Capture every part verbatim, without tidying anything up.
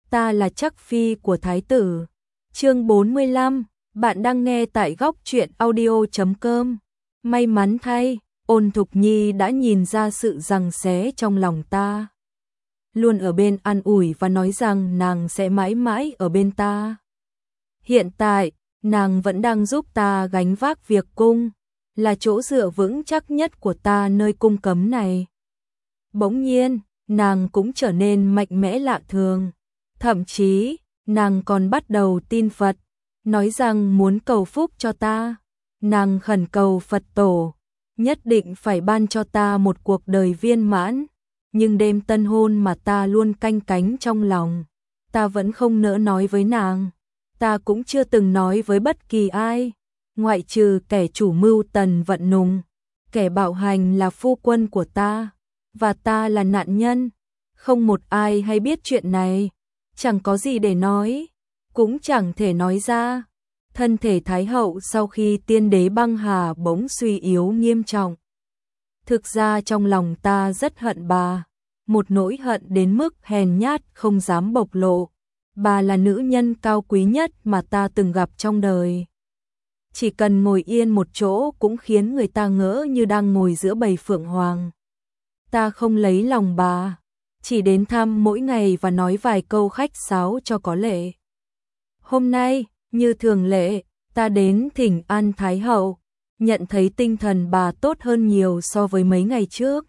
ta là chắc phi của thái tử. Chương bốn mươi lăm, bạn đang nghe tại góc truyện audio chấm com. May mắn thay, Ôn Thục Nhi đã nhìn ra sự giằng xé trong lòng ta. Luôn ở bên an ủi và nói rằng nàng sẽ mãi mãi ở bên ta. Hiện tại, nàng vẫn đang giúp ta gánh vác việc cung, là chỗ dựa vững chắc nhất của ta nơi cung cấm này. Bỗng nhiên, nàng cũng trở nên mạnh mẽ lạ thường. Thậm chí, nàng còn bắt đầu tin Phật, nói rằng muốn cầu phúc cho ta. Nàng khẩn cầu Phật tổ, nhất định phải ban cho ta một cuộc đời viên mãn. Nhưng đêm tân hôn mà ta luôn canh cánh trong lòng, ta vẫn không nỡ nói với nàng. Ta cũng chưa từng nói với bất kỳ ai, ngoại trừ kẻ chủ mưu Tần Vận Nùng. Kẻ bạo hành là phu quân của ta, và ta là nạn nhân. Không một ai hay biết chuyện này, chẳng có gì để nói, cũng chẳng thể nói ra. Thân thể Thái hậu sau khi tiên đế băng hà bỗng suy yếu nghiêm trọng. Thực ra trong lòng ta rất hận bà, một nỗi hận đến mức hèn nhát không dám bộc lộ. Bà là nữ nhân cao quý nhất mà ta từng gặp trong đời. Chỉ cần ngồi yên một chỗ cũng khiến người ta ngỡ như đang ngồi giữa bầy phượng hoàng. Ta không lấy lòng bà, chỉ đến thăm mỗi ngày và nói vài câu khách sáo cho có lệ. Hôm nay, như thường lệ, ta đến thỉnh an Thái hậu, nhận thấy tinh thần bà tốt hơn nhiều so với mấy ngày trước.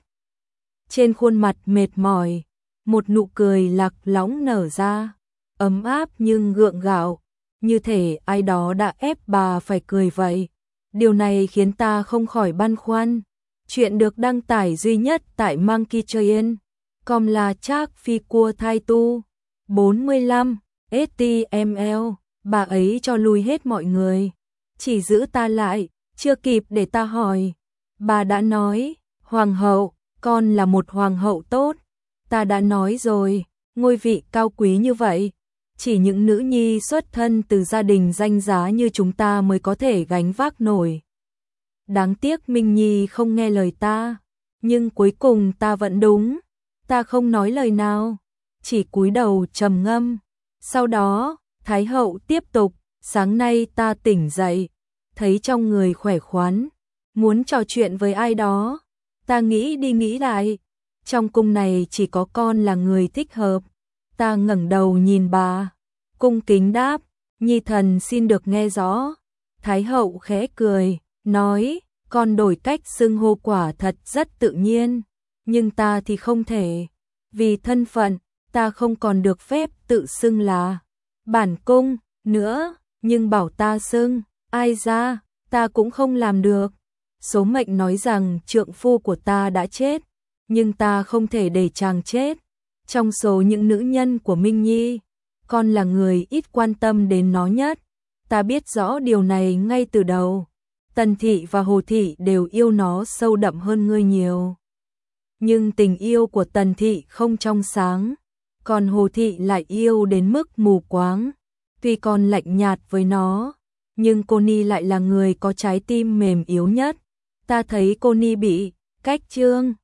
Trên khuôn mặt mệt mỏi, một nụ cười lạc lõng nở ra, ấm áp nhưng gượng gạo, như thể ai đó đã ép bà phải cười vậy. Điều này khiến ta không khỏi băn khoăn. Chuyện được đăng tải duy nhất tại Monkey Train, com là Trác Phi Cua Thai Tu. bốn mươi lăm, ét tê em lờ, bà ấy cho lui hết mọi người, chỉ giữ ta lại, chưa kịp để ta hỏi. Bà đã nói, hoàng hậu, con là một hoàng hậu tốt. Ta đã nói rồi, ngôi vị cao quý như vậy, chỉ những nữ nhi xuất thân từ gia đình danh giá như chúng ta mới có thể gánh vác nổi. Đáng tiếc Minh Nhi không nghe lời ta, nhưng cuối cùng ta vẫn đúng. Ta không nói lời nào, chỉ cúi đầu trầm ngâm. Sau đó, Thái hậu tiếp tục, sáng nay ta tỉnh dậy, thấy trong người khỏe khoắn, muốn trò chuyện với ai đó. Ta nghĩ đi nghĩ lại, trong cung này chỉ có con là người thích hợp. Ta ngẩng đầu nhìn bà, cung kính đáp, nhi thần xin được nghe rõ. Thái hậu khẽ cười, nói, con đổi cách xưng hô quả thật rất tự nhiên, nhưng ta thì không thể. Vì thân phận, ta không còn được phép tự xưng là bản cung nữa, nhưng bảo ta xưng ai ra, ta cũng không làm được. Số mệnh nói rằng trượng phu của ta đã chết, nhưng ta không thể để chàng chết. Trong số những nữ nhân của Minh Nhi, con là người ít quan tâm đến nó nhất. Ta biết rõ điều này ngay từ đầu. Tần thị và Hồ thị đều yêu nó sâu đậm hơn ngươi nhiều. Nhưng tình yêu của Tần thị không trong sáng, còn Hồ thị lại yêu đến mức mù quáng. Tuy con lạnh nhạt với nó, nhưng cô Ni lại là người có trái tim mềm yếu nhất. Ta thấy cô Ni bị cách trương,